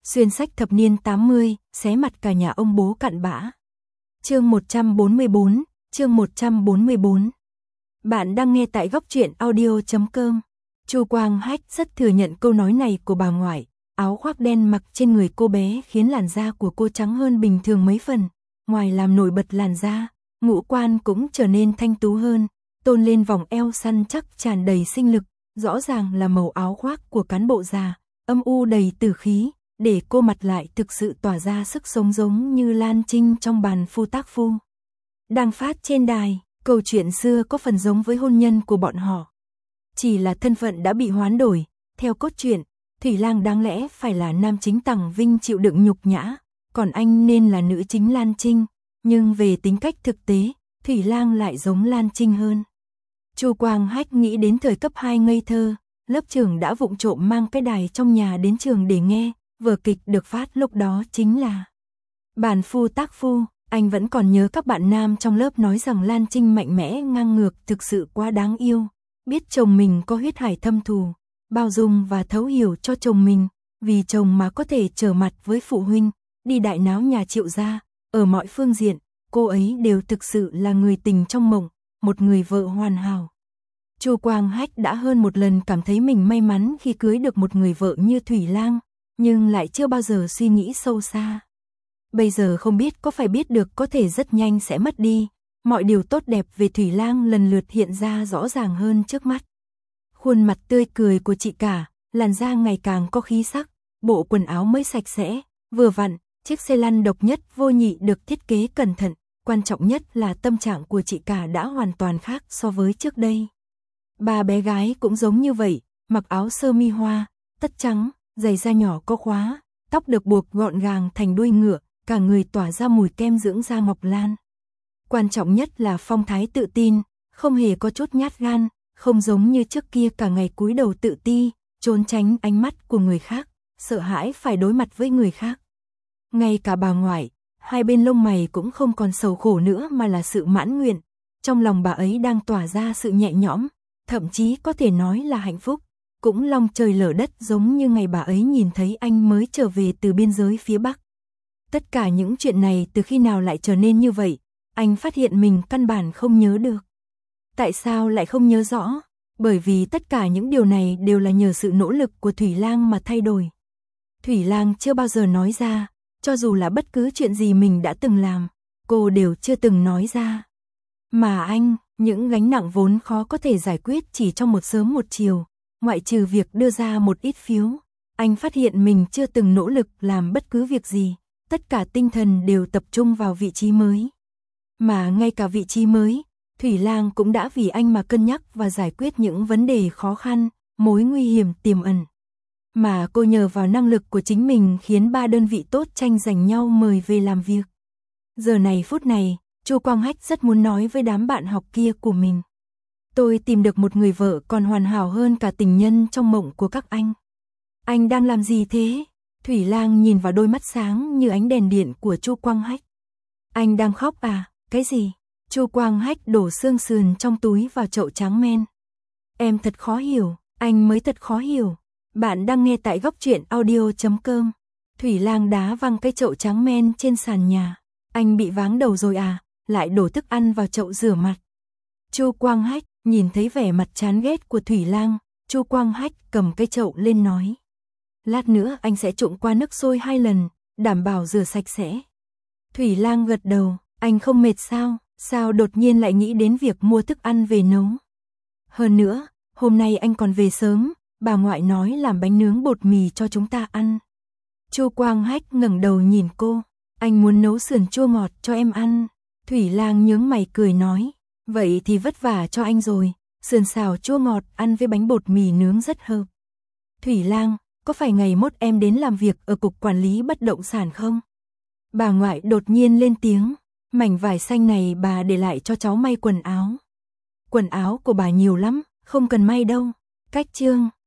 Xuyên sách thập niên 80, xé mặt cả nhà ông bố cặn bã. Chương 144, chương 144. Bạn đang nghe tại góc truyện audio.com. Chu Quang Hách rất thừa nhận câu nói này của bà ngoại. Áo khoác đen mặc trên người cô bé khiến làn da của cô trắng hơn bình thường mấy phần. Ngoài làm nổi bật làn da, ngũ quan cũng trở nên thanh tú hơn, tôn lên vòng eo săn chắc tràn đầy sinh lực. Rõ ràng là màu áo khoác của cán bộ già, âm u đầy tử khí, để cô mặt lại thực sự tỏa ra sức sống giống như Lan Trinh trong Bàn Phu Tác Phu. Đang phát trên đài, câu chuyện xưa có phần giống với hôn nhân của bọn họ. Chỉ là thân phận đã bị hoán đổi, theo cốt truyện, Thủy Lang đáng lẽ phải là nam chính Tằng Vinh chịu đựng nhục nhã, còn anh nên là nữ chính Lan Trinh, nhưng về tính cách thực tế, Thủy Lang lại giống Lan Trinh hơn. Chu Quang Hách nghĩ đến thời cấp 2 ngây thơ, lớp trưởng đã vụng trộm mang cái đài trong nhà đến trường để nghe, vở kịch được phát lúc đó chính là Bàn Phu Tác Phu. Anh vẫn còn nhớ các bạn nam trong lớp nói rằng Lan Trinh mạnh mẽ ngang ngược, thực sự quá đáng yêu, biết chồng mình có huyết hải thâm thù, bao dung và thấu hiểu cho chồng mình, vì chồng mà có thể trở mặt với phụ huynh, đi đại náo nhà Triệu gia, ở mọi phương diện, cô ấy đều thực sự là người tình trong mộng, một người vợ hoàn hảo. Chu Quang Hách đã hơn một lần cảm thấy mình may mắn khi cưới được một người vợ như Thủy Lang, nhưng lại chưa bao giờ suy nghĩ sâu xa. Bây giờ không biết có phải biết được có thể rất nhanh sẽ mất đi, mọi điều tốt đẹp về Thủy Lang lần lượt hiện ra rõ ràng hơn trước mắt. Khuôn mặt tươi cười của chị cả, làn da ngày càng có khí sắc, bộ quần áo mới sạch sẽ, vừa vặn, chiếc xe lăn độc nhất vô nhị được thiết kế cẩn thận, quan trọng nhất là tâm trạng của chị cả đã hoàn toàn khác so với trước đây. Ba bé gái cũng giống như vậy, mặc áo sơ mi hoa, tất trắng, giày da nhỏ có khóa, tóc được buộc gọn gàng thành đuôi ngựa, cả người tỏa ra mùi kem dưỡng da ngọc lan. Quan trọng nhất là phong thái tự tin, không hề có chút nhát gan, không giống như trước kia cả ngày cúi đầu tự ti, trốn tránh ánh mắt của người khác, sợ hãi phải đối mặt với người khác. Ngay cả bà ngoại, hai bên lông mày cũng không còn sầu khổ nữa mà là sự mãn nguyện, trong lòng bà ấy đang tỏa ra sự nhẹ nhõm, thậm chí có thể nói là hạnh phúc, cũng long trời lở đất giống như ngày bà ấy nhìn thấy anh mới trở về từ biên giới phía Bắc. Tất cả những chuyện này từ khi nào lại trở nên như vậy, anh phát hiện mình căn bản không nhớ được. Tại sao lại không nhớ rõ? Bởi vì tất cả những điều này đều là nhờ sự nỗ lực của Thủy Lang mà thay đổi. Thủy Lang chưa bao giờ nói ra, cho dù là bất cứ chuyện gì mình đã từng làm, cô đều chưa từng nói ra. Mà anh, những gánh nặng vốn khó có thể giải quyết chỉ trong một sớm một chiều, ngoại trừ việc đưa ra một ít phiếu, anh phát hiện mình chưa từng nỗ lực làm bất cứ việc gì, tất cả tinh thần đều tập trung vào vị trí mới. Mà ngay cả vị trí mới, Thủy Lang cũng đã vì anh mà cân nhắc và giải quyết những vấn đề khó khăn, mối nguy hiểm tiềm ẩn. Mà cô nhờ vào năng lực của chính mình khiến 3 đơn vị tốt tranh giành nhau mời về làm việc. Giờ này phút này, Chu Quang Hách rất muốn nói với đám bạn học kia của mình. Tôi tìm được một người vợ còn hoàn hảo hơn cả tình nhân trong mộng của các anh. Anh đang làm gì thế? Thủy Lang nhìn vào đôi mắt sáng như ánh đèn điện của Chu Quang Hách. Anh đang khóc à? Cái gì? Chu Quang Hách đổ xương sườn trong túi vào chậu trắng men. Em thật khó hiểu, anh mới thật khó hiểu. Bạn đang nghe tại góc truyện audio.com. Thủy Lang đá văng cái chậu trắng men trên sàn nhà. Anh bị váng đầu rồi à? Lại đổ thức ăn vào chậu rửa mặt. Chu Quang Hách nhìn thấy vẻ mặt chán ghét của Thủy Lang, Chu Quang Hách cầm cái chậu lên nói. Lát nữa anh sẽ trụng qua nước sôi 2 lần, đảm bảo rửa sạch sẽ. Thủy Lang gật đầu, anh không mệt sao? Sao đột nhiên lại nghĩ đến việc mua thức ăn về nấu? Hơn nữa, hôm nay anh còn về sớm, bà ngoại nói làm bánh nướng bột mì cho chúng ta ăn. Chu Quang Hách ngẩng đầu nhìn cô, anh muốn nấu sườn chua ngọt cho em ăn. Thủy Lang nhướng mày cười nói, vậy thì vất vả cho anh rồi, sườn xào chua ngọt ăn với bánh bột mì nướng rất hợp. Thủy Lang, có phải ngày mốt em đến làm việc ở cục quản lý bất động sản không? Bà ngoại đột nhiên lên tiếng, mảnh vải xanh này bà để lại cho cháu may quần áo. Quần áo của bà nhiều lắm, không cần may đâu. Cách chương